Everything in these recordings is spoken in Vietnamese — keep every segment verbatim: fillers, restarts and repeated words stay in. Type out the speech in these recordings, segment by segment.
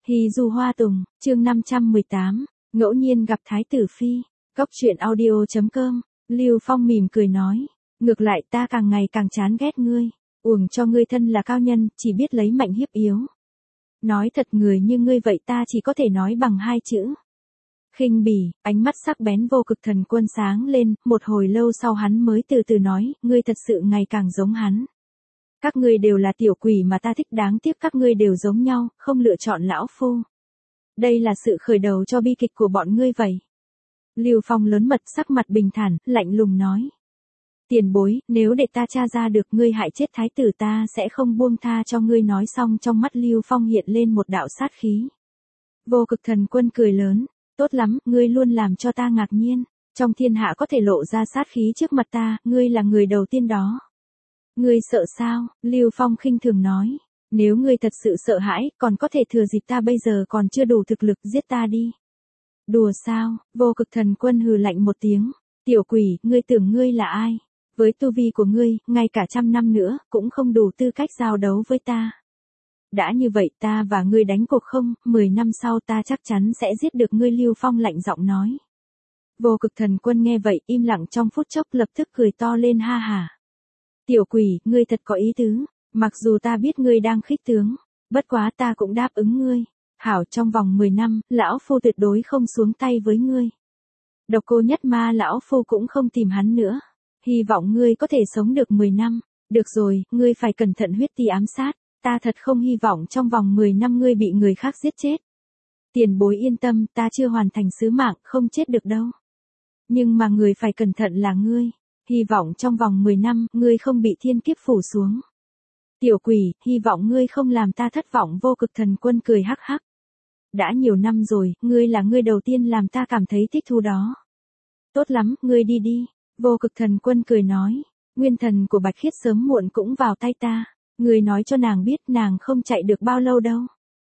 Hì dù hoa tùng, chương năm trăm mười tám, ngẫu nhiên gặp Thái tử Phi, cốc truyện audio chấm com, Lưu Phong mỉm cười nói, ngược lại ta càng ngày càng chán ghét ngươi, uổng cho ngươi thân là cao nhân, chỉ biết lấy mạnh hiếp yếu. Nói thật người như ngươi vậy ta chỉ có thể nói bằng hai chữ. Khinh bỉ, ánh mắt sắc bén Vô Cực Thần Quân sáng lên, một hồi lâu sau hắn mới từ từ nói, ngươi thật sự ngày càng giống hắn. Các ngươi đều là tiểu quỷ mà ta thích, đáng tiếc các ngươi đều giống nhau, không lựa chọn lão phu. Đây là sự khởi đầu cho bi kịch của bọn ngươi vậy. Lưu Phong lớn mật, sắc mặt bình thản, lạnh lùng nói. Tiền bối, nếu để ta tra ra được ngươi hại chết thái tử ta sẽ không buông tha cho ngươi. Nói xong trong mắt Lưu Phong hiện lên một đạo sát khí. Vô Cực Thần Quân cười lớn, tốt lắm, ngươi luôn làm cho ta ngạc nhiên, trong thiên hạ có thể lộ ra sát khí trước mặt ta, ngươi là người đầu tiên đó. Ngươi sợ sao? Lưu Phong khinh thường nói, nếu ngươi thật sự sợ hãi, còn có thể thừa dịp ta bây giờ còn chưa đủ thực lực giết ta đi. Đùa sao? Vô Cực Thần Quân hừ lạnh một tiếng, tiểu quỷ, ngươi tưởng ngươi là ai? Với tu vi của ngươi, ngay cả trăm năm nữa, cũng không đủ tư cách giao đấu với ta. Đã như vậy ta và ngươi đánh cuộc không, mười năm sau ta chắc chắn sẽ giết được ngươi. Lưu Phong lạnh giọng nói. Vô Cực Thần Quân nghe vậy im lặng trong phút chốc, lập tức cười to lên, ha ha. Tiểu quỷ, ngươi thật có ý tứ, mặc dù ta biết ngươi đang khích tướng, bất quá ta cũng đáp ứng ngươi. Hảo, trong vòng mười năm, lão phu tuyệt đối không xuống tay với ngươi. Độc Cô Nhất Ma lão phu cũng không tìm hắn nữa. Hy vọng ngươi có thể sống được mười năm. Được rồi, ngươi phải cẩn thận huyết ti ám sát, ta thật không hy vọng trong vòng mười năm ngươi bị người khác giết chết. Tiền bối yên tâm, ta chưa hoàn thành sứ mạng, không chết được đâu. Nhưng mà người phải cẩn thận là ngươi. Hy vọng trong vòng mười năm, ngươi không bị thiên kiếp phủ xuống. Tiểu quỷ, hy vọng ngươi không làm ta thất vọng. Vô Cực Thần Quân cười hắc hắc. Đã nhiều năm rồi, ngươi là ngươi đầu tiên làm ta cảm thấy thích thú đó. Tốt lắm, ngươi đi đi. Vô Cực Thần Quân cười nói, nguyên thần của Bạch Khiết sớm muộn cũng vào tay ta. Ngươi nói cho nàng biết nàng không chạy được bao lâu đâu.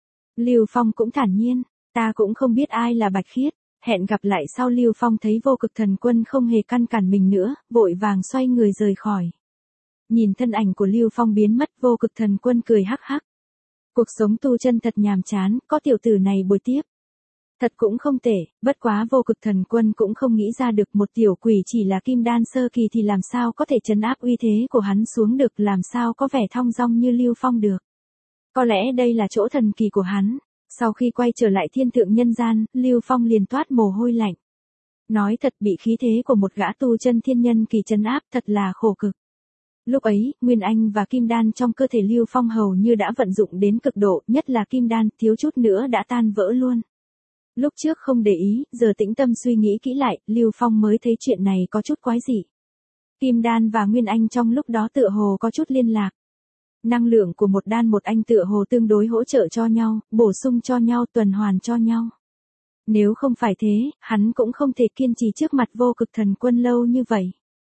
Lưu Phong cũng thản nhiên, ta cũng không biết ai là Bạch Khiết. Hẹn gặp lại sau. Lưu Phong thấy Vô Cực Thần Quân không hề căn cản mình nữa, vội vàng xoay người rời khỏi. Nhìn thân ảnh của Lưu Phong biến mất, Vô Cực Thần Quân cười hắc hắc. Cuộc sống tu chân thật nhàm chán, có tiểu tử này bồi tiếp. Thật cũng không tệ, bất quá Vô Cực Thần Quân cũng không nghĩ ra được một tiểu quỷ chỉ là kim đan sơ kỳ thì làm sao có thể trấn áp uy thế của hắn xuống được, làm sao có vẻ thong dong như Lưu Phong được. Có lẽ đây là chỗ thần kỳ của hắn. Sau khi quay trở lại thiên thượng nhân gian, Lưu Phong liền toát mồ hôi lạnh. Nói thật, bị khí thế của một gã tu chân thiên nhân kỳ trấn áp thật là khổ cực. Lúc ấy, Nguyên Anh và Kim Đan trong cơ thể Lưu Phong hầu như đã vận dụng đến cực độ, nhất là Kim Đan, thiếu chút nữa đã tan vỡ luôn. Lúc trước không để ý, giờ tĩnh tâm suy nghĩ kỹ lại, Lưu Phong mới thấy chuyện này có chút quái dị. Kim Đan và Nguyên Anh trong lúc đó tựa hồ có chút liên lạc. Năng lượng của một đan một anh tựa hồ tương đối hỗ trợ cho nhau, bổ sung cho nhau, tuần hoàn cho nhau. Nếu không phải thế, hắn cũng không thể kiên trì trước mặt Vô Cực Thần Quân lâu như vậy.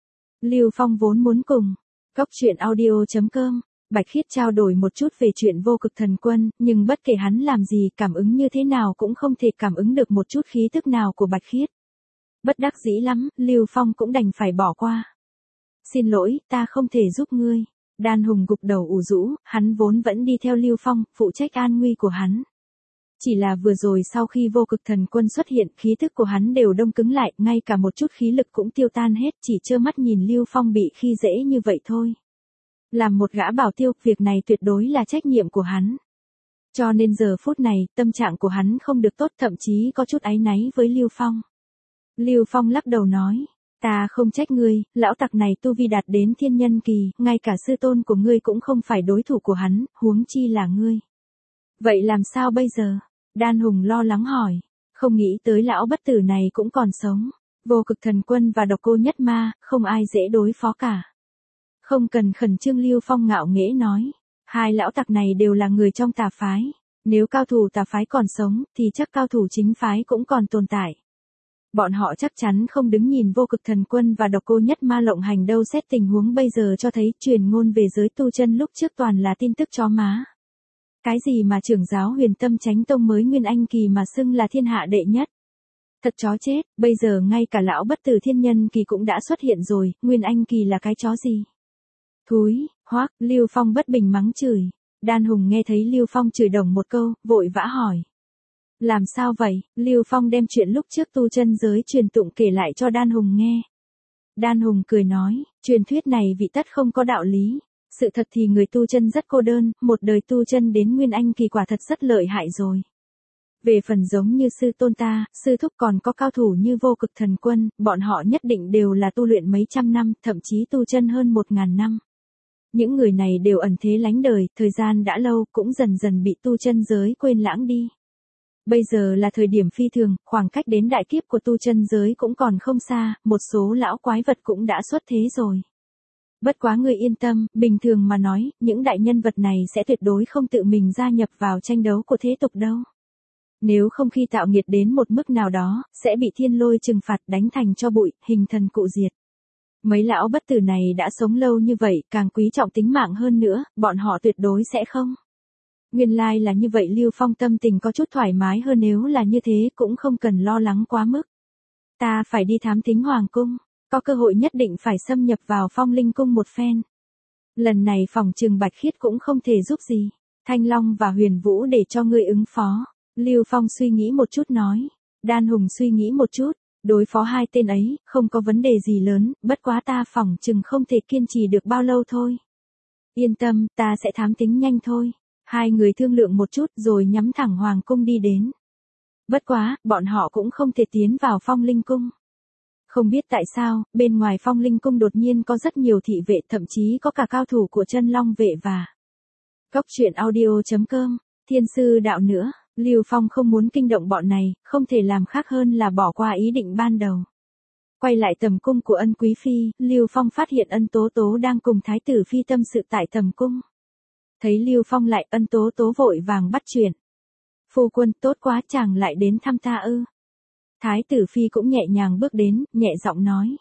Lưu Phong vốn muốn cùng cốc truyện audio chấm com, Bạch Khiết trao đổi một chút về chuyện Vô Cực Thần Quân, nhưng bất kể hắn làm gì, cảm ứng như thế nào cũng không thể cảm ứng được một chút khí tức nào của Bạch Khiết. Bất đắc dĩ lắm, Lưu Phong cũng đành phải bỏ qua. Xin lỗi, ta không thể giúp ngươi. Đan Hùng gục đầu ủ rũ, hắn vốn vẫn đi theo Lưu Phong, phụ trách an nguy của hắn. Chỉ là vừa rồi sau khi Vô Cực Thần Quân xuất hiện, khí thức của hắn đều đông cứng lại, ngay cả một chút khí lực cũng tiêu tan hết, chỉ trơ mắt nhìn Lưu Phong bị khi dễ như vậy thôi. Làm một gã bảo tiêu, việc này tuyệt đối là trách nhiệm của hắn. Cho nên giờ phút này, tâm trạng của hắn không được tốt, thậm chí có chút áy náy với Lưu Phong. Lưu Phong lắc đầu nói, ta không trách ngươi, lão tặc này tu vi đạt đến thiên nhân kỳ, ngay cả sư tôn của ngươi cũng không phải đối thủ của hắn, huống chi là ngươi. Vậy làm sao bây giờ? Đan Hùng lo lắng hỏi, không nghĩ tới lão bất tử này cũng còn sống. Vô Cực Thần Quân và Độc Cô Nhất Ma, không ai dễ đối phó cả. Không cần khẩn trương. Lưu Phong ngạo nghễ nói, hai lão tặc này đều là người trong tà phái. Nếu cao thủ tà phái còn sống, thì chắc cao thủ chính phái cũng còn tồn tại. Bọn họ chắc chắn không đứng nhìn Vô Cực Thần Quân và Độc Cô Nhất Ma lộng hành đâu. Xét tình huống bây giờ cho thấy truyền ngôn về giới tu chân lúc trước toàn là tin tức chó má. Cái gì mà trưởng giáo Huyền Tâm Chánh Tông mới Nguyên Anh kỳ mà xưng là thiên hạ đệ nhất. Thật chó chết, bây giờ ngay cả lão bất tử thiên nhân kỳ cũng đã xuất hiện rồi, Nguyên Anh kỳ là cái chó gì? Thúi, hoác, Lưu Phong bất bình mắng chửi. Đan Hùng nghe thấy Lưu Phong chửi đồng một câu, vội vã hỏi, Làm sao vậy? Lưu Phong đem chuyện lúc trước tu chân giới truyền tụng kể lại cho Đan Hùng nghe. Đan Hùng cười nói, truyền thuyết này vị tất không có đạo lý. Sự thật thì người tu chân rất cô đơn, một đời tu chân đến Nguyên Anh kỳ quả thật rất lợi hại rồi. Về phần giống như sư tôn ta, sư thúc còn có cao thủ như Vô Cực Thần Quân, bọn họ nhất định đều là tu luyện mấy trăm năm, thậm chí tu chân hơn một ngàn năm. Những người này đều ẩn thế lánh đời, thời gian đã lâu cũng dần dần bị tu chân giới quên lãng đi. Bây giờ là thời điểm phi thường, khoảng cách đến đại kiếp của tu chân giới cũng còn không xa, một số lão quái vật cũng đã xuất thế rồi. Bất quá người yên tâm, bình thường mà nói, những đại nhân vật này sẽ tuyệt đối không tự mình gia nhập vào tranh đấu của thế tục đâu. Nếu không khi tạo nghiệt đến một mức nào đó, sẽ bị thiên lôi trừng phạt đánh thành cho bụi, hình thần cụ diệt. Mấy lão bất tử này đã sống lâu như vậy, càng quý trọng tính mạng hơn nữa, bọn họ tuyệt đối sẽ không. Nguyên lai like là như vậy, Lưu Phong tâm tình có chút thoải mái hơn, nếu là như thế cũng không cần lo lắng quá mức. Ta phải đi thám thính hoàng cung, có cơ hội nhất định phải xâm nhập vào Phong Linh cung một phen. Lần này phòng trừng Bạch Khiết cũng không thể giúp gì, Thanh Long và Huyền Vũ để cho ngươi ứng phó. Lưu Phong suy nghĩ một chút nói, Đan Hùng suy nghĩ một chút, đối phó hai tên ấy, không có vấn đề gì lớn, bất quá ta phỏng chừng không thể kiên trì được bao lâu thôi. Yên tâm, ta sẽ thám tính nhanh thôi. Hai người thương lượng một chút rồi nhắm thẳng hoàng cung đi đến. Bất quá, bọn họ cũng không thể tiến vào Phong Linh cung. Không biết tại sao, bên ngoài Phong Linh cung đột nhiên có rất nhiều thị vệ, thậm chí có cả cao thủ của Chân Long vệ và Cốc truyện audio chấm com, thiên sư đạo nữa. Lưu Phong không muốn kinh động bọn này, không thể làm khác hơn là bỏ qua ý định ban đầu. Quay lại tầm cung của Ân Quý Phi, Lưu Phong phát hiện Ân Tố Tố đang cùng Thái tử Phi tâm sự tại tầm cung. Thấy Lưu Phong lại, Ân Tố Tố vội vàng bắt chuyện. Phu quân, tốt quá, chàng lại đến thăm ta ư? Thái tử Phi cũng nhẹ nhàng bước đến, nhẹ giọng nói.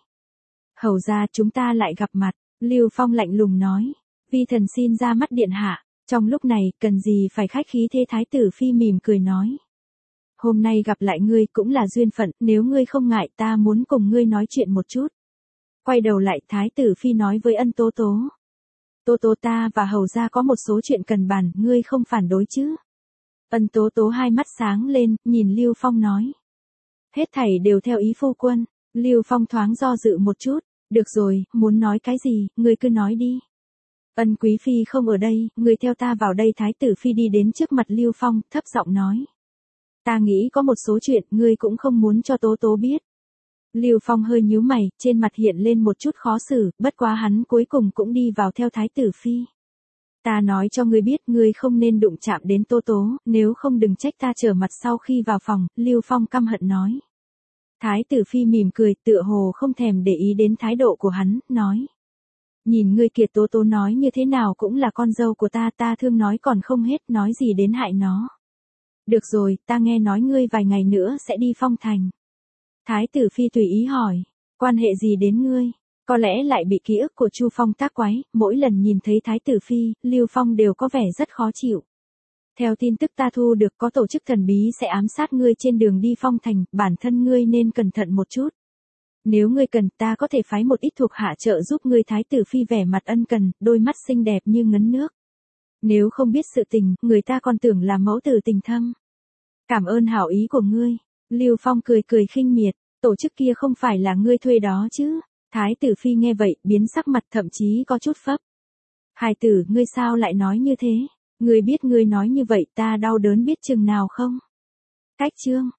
Hầu ra chúng ta lại gặp mặt. Lưu Phong lạnh lùng nói. Vi thần xin ra mắt điện hạ. Trong lúc này, cần gì phải khách khí thế? Thái tử Phi mỉm cười nói. Hôm nay gặp lại ngươi cũng là duyên phận, nếu ngươi không ngại ta muốn cùng ngươi nói chuyện một chút. Quay đầu lại, Thái tử Phi nói với Ân Tố Tố. Tố Tố, ta và hầu ra có một số chuyện cần bàn, ngươi không phản đối chứ? Ân Tố Tố hai mắt sáng lên, nhìn Lưu Phong nói. Hết thảy đều theo ý phu quân. Lưu Phong thoáng do dự một chút. Được rồi, muốn nói cái gì, ngươi cứ nói đi. Ân Quý Phi không ở đây, ngươi theo ta vào đây. Thái tử Phi đi đến trước mặt Lưu Phong, thấp giọng nói. Ta nghĩ có một số chuyện, ngươi cũng không muốn cho Tố Tố biết. Lưu Phong hơi nhíu mày, trên mặt hiện lên một chút khó xử, bất quá hắn cuối cùng cũng đi vào theo Thái tử Phi. Ta nói cho ngươi biết, ngươi không nên đụng chạm đến Tố Tố, nếu không đừng trách ta trở mặt sau khi vào phòng. Lưu Phong căm hận nói. Thái tử Phi mỉm cười, tựa hồ không thèm để ý đến thái độ của hắn, nói. Nhìn ngươi kiệt, Tố Tố nói như thế nào cũng là con dâu của ta, ta thương nói còn không hết, nói gì đến hại nó. Được rồi, ta nghe nói ngươi vài ngày nữa sẽ đi Phong Thành. Thái tử Phi tùy ý hỏi, quan hệ gì đến ngươi? Có lẽ lại bị ký ức của Chu Phong tác quái, mỗi lần nhìn thấy Thái tử Phi, Lưu Phong đều có vẻ rất khó chịu. Theo tin tức ta thu được, có tổ chức thần bí sẽ ám sát ngươi trên đường đi Phong Thành, bản thân ngươi nên cẩn thận một chút. Nếu ngươi cần, ta có thể phái một ít thuộc hạ trợ giúp ngươi. Thái tử Phi vẻ mặt ân cần, đôi mắt xinh đẹp như ngấn nước. Nếu không biết sự tình, người ta còn tưởng là mẫu tử tình thâm. Cảm ơn hảo ý của ngươi. Lưu Phong cười cười khinh miệt, tổ chức kia không phải là ngươi thuê đó chứ? Thái tử Phi nghe vậy, biến sắc mặt, thậm chí có chút phấp. Hài tử, ngươi sao lại nói như thế? Ngươi biết ngươi nói như vậy ta đau đớn biết chừng nào không? Cách chương